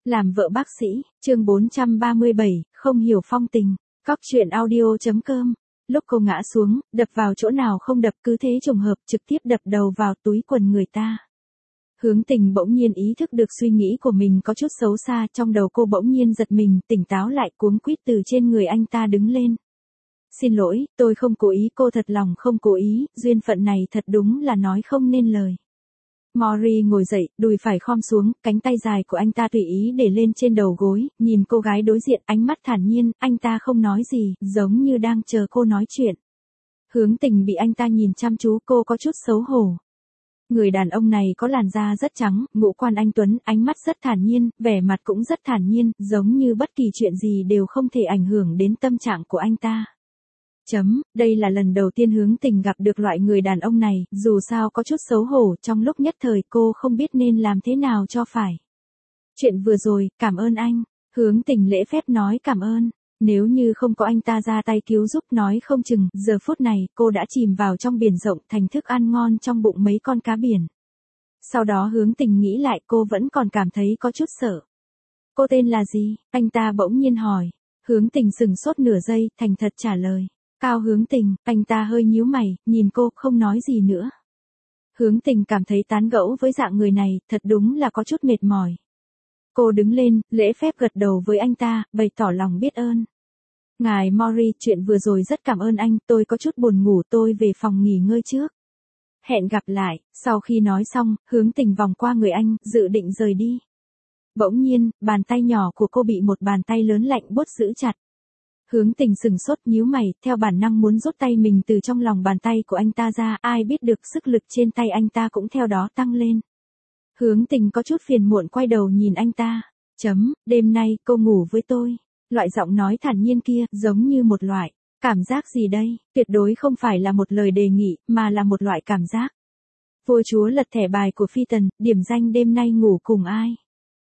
Làm vợ bác sĩ, chương 437, không hiểu phong tình. Cóc truyện audio.com. Lúc cô ngã xuống, đập vào chỗ nào không đập cứ thế trùng hợp trực tiếp đập đầu vào túi quần người ta. Hướng Tình bỗng nhiên ý thức được suy nghĩ của mình có chút xấu xa, trong đầu cô bỗng nhiên giật mình, tỉnh táo lại cuống quýt từ trên người anh ta đứng lên. Xin lỗi, tôi không cố ý, cô thật lòng không cố ý, duyên phận này thật đúng là nói không nên lời. Mori ngồi dậy, đùi phải khom xuống, cánh tay dài của anh ta tùy ý để lên trên đầu gối, nhìn cô gái đối diện, ánh mắt thản nhiên, anh ta không nói gì, giống như đang chờ cô nói chuyện. Hướng Tình bị anh ta nhìn chăm chú, cô có chút xấu hổ. Người đàn ông này có làn da rất trắng, ngũ quan anh tuấn, ánh mắt rất thản nhiên, vẻ mặt cũng rất thản nhiên, giống như bất kỳ chuyện gì đều không thể ảnh hưởng đến tâm trạng của anh ta. Đây là lần đầu tiên Hướng Tình gặp được loại người đàn ông này, dù sao có chút xấu hổ, trong lúc nhất thời cô không biết nên làm thế nào cho phải. Chuyện vừa rồi, cảm ơn anh. Hướng Tình lễ phép nói cảm ơn. Nếu như không có anh ta ra tay cứu giúp nói không chừng, giờ phút này, cô đã chìm vào trong biển rộng thành thức ăn ngon trong bụng mấy con cá biển. Sau đó Hướng Tình nghĩ lại cô vẫn còn cảm thấy có chút sợ. Cô tên là gì? Anh ta bỗng nhiên hỏi. Hướng Tình sững sốt nửa giây, thành thật trả lời. Cao Hướng Tình, anh ta hơi nhíu mày, nhìn cô, không nói gì nữa. Hướng Tình cảm thấy tán gẫu với dạng người này, thật đúng là có chút mệt mỏi. Cô đứng lên, lễ phép gật đầu với anh ta, bày tỏ lòng biết ơn. Ngài Mori, chuyện vừa rồi rất cảm ơn anh, tôi có chút buồn ngủ, tôi về phòng nghỉ ngơi trước. Hẹn gặp lại, sau khi nói xong, Hướng Tình vòng qua người anh, dự định rời đi. Bỗng nhiên, bàn tay nhỏ của cô bị một bàn tay lớn lạnh buốt giữ chặt. Hướng Tình sững sốt nhíu mày, theo bản năng muốn rút tay mình từ trong lòng bàn tay của anh ta ra, ai biết được sức lực trên tay anh ta cũng theo đó tăng lên. Hướng Tình có chút phiền muộn quay đầu nhìn anh ta. Đêm nay, cô ngủ với tôi. Loại giọng nói thản nhiên kia, giống như một loại. Cảm giác gì đây? Tuyệt đối không phải là một lời đề nghị, mà là một loại cảm giác. Vua chúa lật thẻ bài của phi tần, điểm danh đêm nay ngủ cùng ai?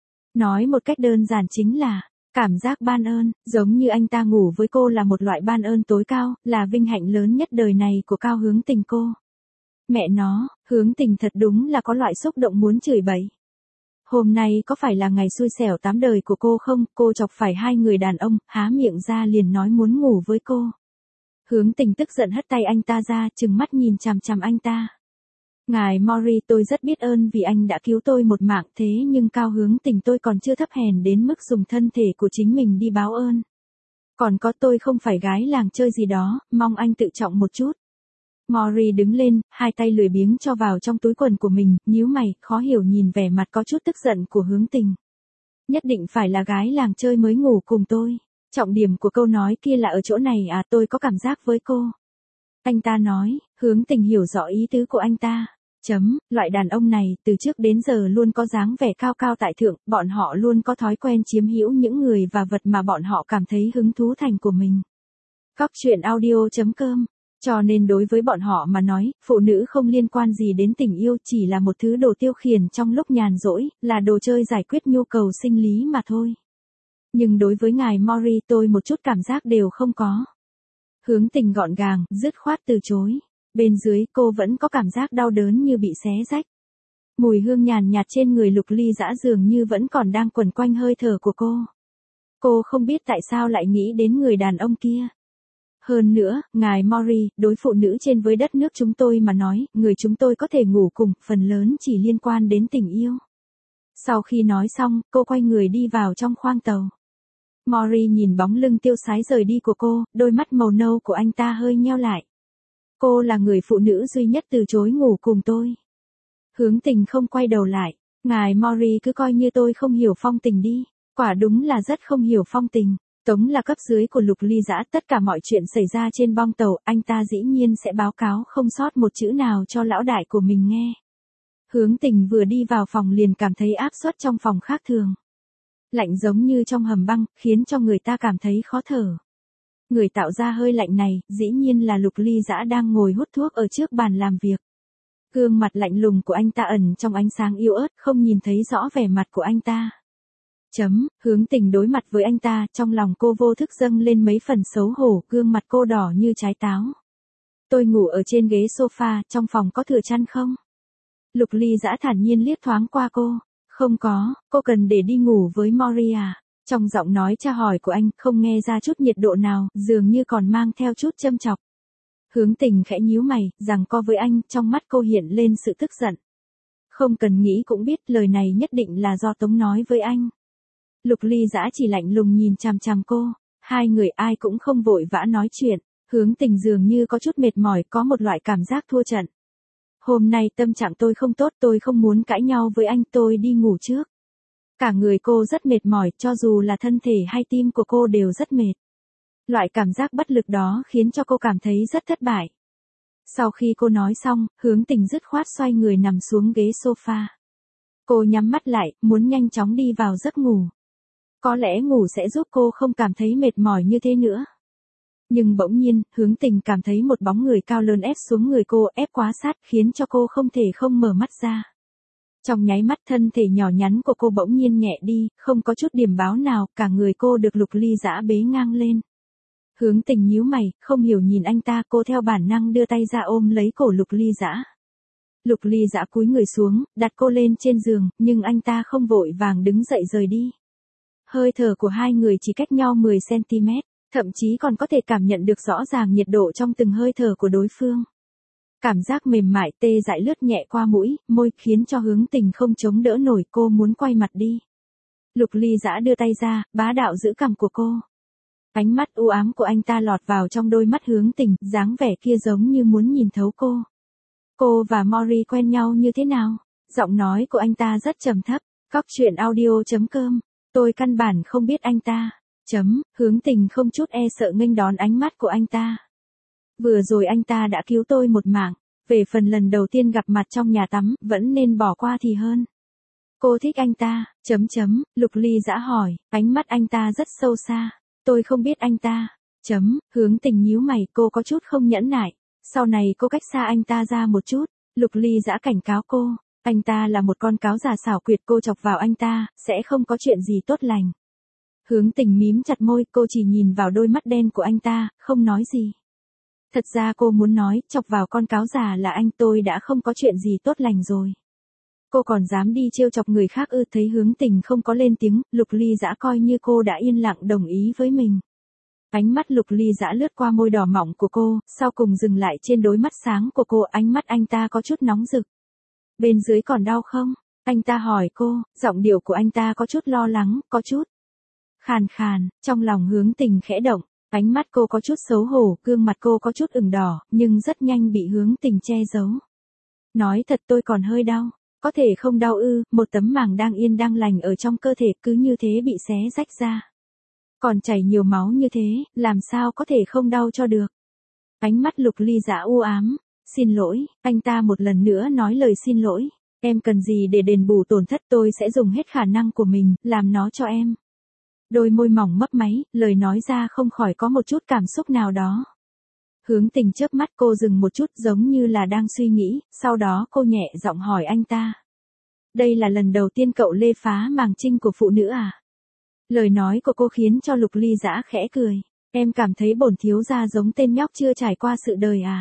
Nói một cách đơn giản chính là cảm giác ban ơn, giống như anh ta ngủ với cô là một loại ban ơn tối cao, là vinh hạnh lớn nhất đời này của Cao Hướng Tình cô. Mẹ nó, Hướng Tình thật đúng là có loại xúc động muốn chửi bậy. Hôm nay có phải là ngày xui xẻo 8 đời của cô không? Cô chọc phải hai người đàn ông, há miệng ra liền nói muốn ngủ với cô. Hướng Tình tức giận hất tay anh ta ra, trừng mắt nhìn chằm chằm anh ta. Ngài Mori, tôi rất biết ơn vì anh đã cứu tôi một mạng, thế nhưng Cao Hướng Tình tôi còn chưa thấp hèn đến mức dùng thân thể của chính mình đi báo ơn. Còn có, tôi không phải gái làng chơi gì đó, mong anh tự trọng một chút. Mori đứng lên, hai tay lười biếng cho vào trong túi quần của mình, nhíu mày, khó hiểu nhìn vẻ mặt có chút tức giận của Hướng Tình. Nhất định phải là gái làng chơi mới ngủ cùng tôi. Trọng điểm của câu nói kia là ở chỗ này à, tôi có cảm giác với cô. Anh ta nói. Hướng Tình hiểu rõ ý tứ của anh ta. Loại đàn ông này, từ trước đến giờ luôn có dáng vẻ cao cao tại thượng, bọn họ luôn có thói quen chiếm hữu những người và vật mà bọn họ cảm thấy hứng thú thành của mình. Cóc truyện audio.com. Cho nên đối với bọn họ mà nói, phụ nữ không liên quan gì đến tình yêu, chỉ là một thứ đồ tiêu khiển trong lúc nhàn rỗi, là đồ chơi giải quyết nhu cầu sinh lý mà thôi. Nhưng đối với ngài Mori, tôi một chút cảm giác đều không có. Hướng Tình gọn gàng, dứt khoát từ chối. Bên dưới, cô vẫn có cảm giác đau đớn như bị xé rách. Mùi hương nhàn nhạt trên người Lục Ly Dã dường như vẫn còn đang quẩn quanh hơi thở của cô. Cô không biết tại sao lại nghĩ đến người đàn ông kia. Hơn nữa, ngài Mori, đối phụ nữ trên với đất nước chúng tôi mà nói, người chúng tôi có thể ngủ cùng, phần lớn chỉ liên quan đến tình yêu. Sau khi nói xong, cô quay người đi vào trong khoang tàu. Mori nhìn bóng lưng tiêu sái rời đi của cô, đôi mắt màu nâu của anh ta hơi nheo lại. Cô là người phụ nữ duy nhất từ chối ngủ cùng tôi. Hướng Tình không quay đầu lại. Ngài Mori cứ coi như tôi không hiểu phong tình đi. Quả đúng là rất không hiểu phong tình. Tống là cấp dưới của Lục Ly Dã, tất cả mọi chuyện xảy ra trên bong tàu, anh ta dĩ nhiên sẽ báo cáo không sót một chữ nào cho lão đại của mình nghe. Hướng Tình vừa đi vào phòng liền cảm thấy áp suất trong phòng khác thường. Lạnh giống như trong hầm băng, khiến cho người ta cảm thấy khó thở. Người tạo ra hơi lạnh này, dĩ nhiên là Lục Ly Dã đang ngồi hút thuốc ở trước bàn làm việc. Gương mặt lạnh lùng của anh ta ẩn trong ánh sáng yếu ớt, không nhìn thấy rõ vẻ mặt của anh ta. Hướng Tình đối mặt với anh ta, trong lòng cô vô thức dâng lên mấy phần xấu hổ, gương mặt cô đỏ như trái táo. Tôi ngủ ở trên ghế sofa, trong phòng có thừa chăn không? Lục Ly Dã thản nhiên liếc thoáng qua cô. Không có, cô cần để đi ngủ với Mori à? Trong giọng nói tra hỏi của anh không nghe ra chút nhiệt độ nào, dường như còn mang theo chút châm chọc. Hướng Tình khẽ nhíu mày, giằng co với anh, trong mắt cô hiện lên sự tức giận. Không cần nghĩ cũng biết lời này nhất định là do Tống nói với anh. Lục Ly Dã chỉ lạnh lùng nhìn chằm chằm cô, hai người ai cũng không vội vã nói chuyện, Hướng Tình dường như có chút mệt mỏi, có một loại cảm giác thua trận. Hôm nay tâm trạng tôi không tốt, tôi không muốn cãi nhau với anh, tôi đi ngủ trước. Cả người cô rất mệt mỏi, cho dù là thân thể hay tim của cô đều rất mệt. Loại cảm giác bất lực đó khiến cho cô cảm thấy rất thất bại. Sau khi cô nói xong, Hướng Tình dứt khoát xoay người nằm xuống ghế sofa. Cô nhắm mắt lại, muốn nhanh chóng đi vào giấc ngủ. Có lẽ ngủ sẽ giúp cô không cảm thấy mệt mỏi như thế nữa. Nhưng bỗng nhiên, Hướng Tình cảm thấy một bóng người cao lớn ép xuống người cô, ép quá sát, khiến cho cô không thể không mở mắt ra. Trong nháy mắt thân thể nhỏ nhắn của cô bỗng nhiên nhẹ đi, không có chút điểm báo nào, cả người cô được Lục Ly Dã bế ngang lên. Hướng Tình nhíu mày, không hiểu nhìn anh ta, cô theo bản năng đưa tay ra ôm lấy cổ Lục Ly Dã. Lục Ly Dã cúi người xuống, đặt cô lên trên giường, nhưng anh ta không vội vàng đứng dậy rời đi. Hơi thở của hai người chỉ cách nhau 10 cm, thậm chí còn có thể cảm nhận được rõ ràng nhiệt độ trong từng hơi thở của đối phương. Cảm giác mềm mại tê dại lướt nhẹ qua mũi, môi, khiến cho Hướng Tình không chống đỡ nổi, cô muốn quay mặt đi. Lục Ly Dã đưa tay ra, bá đạo giữ cằm của cô. Ánh mắt u ám của anh ta lọt vào trong đôi mắt Hướng Tình, dáng vẻ kia giống như muốn nhìn thấu cô. Cô và Mori quen nhau như thế nào? Giọng nói của anh ta rất trầm thấp. Cóc truyện audio.com. Tôi căn bản không biết anh ta. Hướng Tình không chút e sợ nghênh đón ánh mắt của anh ta. Vừa rồi anh ta đã cứu tôi một mạng. Về phần lần đầu tiên gặp mặt trong nhà tắm, vẫn nên bỏ qua thì hơn. Cô thích anh ta. Lục Ly Dã hỏi, ánh mắt anh ta rất sâu xa. Tôi không biết anh ta. Hướng Tình nhíu mày, cô có chút không nhẫn nại. Sau này cô cách xa anh ta ra một chút. Lục Ly Dã cảnh cáo cô. Anh ta là một con cáo già xảo quyệt, cô chọc vào anh ta, sẽ không có chuyện gì tốt lành. Hướng Tình mím chặt môi, cô chỉ nhìn vào đôi mắt đen của anh ta, không nói gì. Thật ra cô muốn nói, chọc vào con cáo già là anh, tôi đã không có chuyện gì tốt lành rồi. Cô còn dám đi trêu chọc người khác ư? Thấy Hướng Tình không có lên tiếng, Lục Ly Dã coi như cô đã yên lặng đồng ý với mình. Ánh mắt Lục Ly Dã lướt qua môi đỏ mọng của cô, sau cùng dừng lại trên đôi mắt sáng của cô, ánh mắt anh ta có chút nóng rực. Bên dưới còn đau không? Anh ta hỏi cô, giọng điệu của anh ta có chút lo lắng, có chút khàn khàn, trong lòng Hướng Tình khẽ động, ánh mắt cô có chút xấu hổ, gương mặt cô có chút ửng đỏ, nhưng rất nhanh bị Hướng Tình che giấu. Nói thật tôi còn hơi đau, có thể không đau ư? Một tấm màng đang yên đang lành ở trong cơ thể cứ như thế bị xé rách ra. Còn chảy nhiều máu như thế, làm sao có thể không đau cho được? Ánh mắt Lục Ly Dã u ám. Xin lỗi, anh ta một lần nữa nói lời xin lỗi. Em cần gì để đền bù tổn thất, tôi sẽ dùng hết khả năng của mình, làm nó cho em. Đôi môi mỏng mấp máy, lời nói ra không khỏi có một chút cảm xúc nào đó. Hướng Tình chớp mắt, cô dừng một chút giống như là đang suy nghĩ, sau đó cô nhẹ giọng hỏi anh ta. Đây là lần đầu tiên cậu lê phá màng trinh của phụ nữ à? Lời nói của cô khiến cho Lục Ly Dã khẽ cười. Em cảm thấy bổn thiếu gia giống tên nhóc chưa trải qua sự đời à?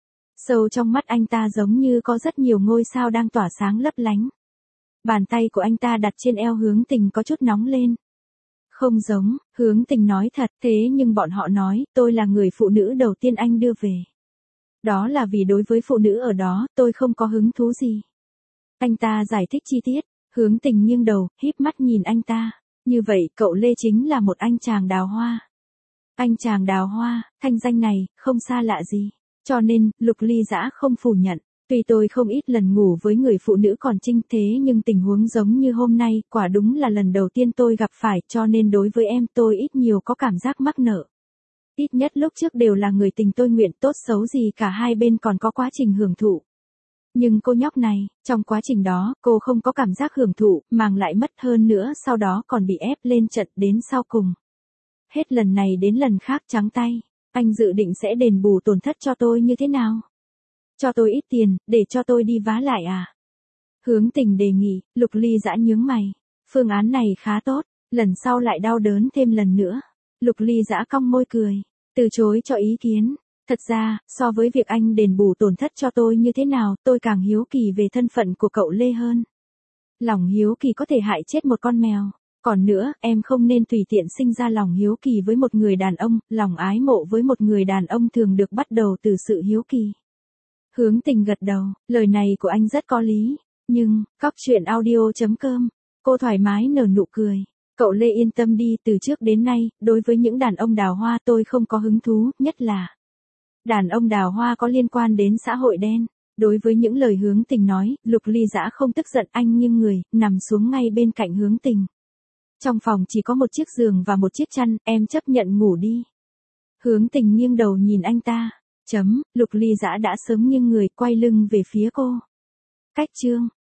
Sâu trong mắt anh ta giống như có rất nhiều ngôi sao đang tỏa sáng lấp lánh. Bàn tay của anh ta đặt trên eo Hướng Tình có chút nóng lên. Không giống, Hướng Tình nói thật, thế nhưng bọn họ nói, tôi là người phụ nữ đầu tiên anh đưa về. Đó là vì đối với phụ nữ ở đó, tôi không có hứng thú gì. Anh ta giải thích chi tiết, Hướng Tình nghiêng đầu, híp mắt nhìn anh ta. Như vậy, cậu Lê chính là một anh chàng đào hoa. Anh chàng đào hoa, thanh danh này, không xa lạ gì. Cho nên, Lục Ly Dã không phủ nhận. Tuy tôi không ít lần ngủ với người phụ nữ còn trinh thế nhưng tình huống giống như hôm nay, quả đúng là lần đầu tiên tôi gặp phải, cho nên đối với em tôi ít nhiều có cảm giác mắc nợ. Ít nhất lúc trước đều là người tình tôi nguyện, tốt xấu gì cả hai bên còn có quá trình hưởng thụ. Nhưng cô nhóc này, trong quá trình đó, cô không có cảm giác hưởng thụ, màng lại mất hơn nữa, sau đó còn bị ép lên trận đến sau cùng. Hết lần này đến lần khác trắng tay. Anh dự định sẽ đền bù tổn thất cho tôi như thế nào? Cho tôi ít tiền, để cho tôi đi vá lại à? Hướng Tình đề nghị, Lục Ly Dã nhướng mày. Phương án này khá tốt, lần sau lại đau đớn thêm lần nữa. Lục Ly Dã cong môi cười, từ chối cho ý kiến. Thật ra, so với việc anh đền bù tổn thất cho tôi như thế nào, tôi càng hiếu kỳ về thân phận của cậu Lê hơn. Lòng hiếu kỳ có thể hại chết một con mèo. Còn nữa, em không nên tùy tiện sinh ra lòng hiếu kỳ với một người đàn ông, lòng ái mộ với một người đàn ông thường được bắt đầu từ sự hiếu kỳ. Hướng Tình gật đầu, lời này của anh rất có lý, nhưng, cóc truyện audio.com, cô thoải mái nở nụ cười. Cậu Lê yên tâm đi, từ trước đến nay, đối với những đàn ông đào hoa tôi không có hứng thú, nhất là đàn ông đào hoa có liên quan đến xã hội đen. Đối với những lời Hướng Tình nói, Lục Ly Dã không tức giận, anh nghiêng người, nằm xuống ngay bên cạnh Hướng Tình. Trong phòng chỉ có một chiếc giường và một chiếc chăn, em chấp nhận ngủ đi. Hướng Tình nghiêng đầu nhìn anh ta. Lục Ly Dã đã sớm nghiêng người, quay lưng về phía cô. Cách chương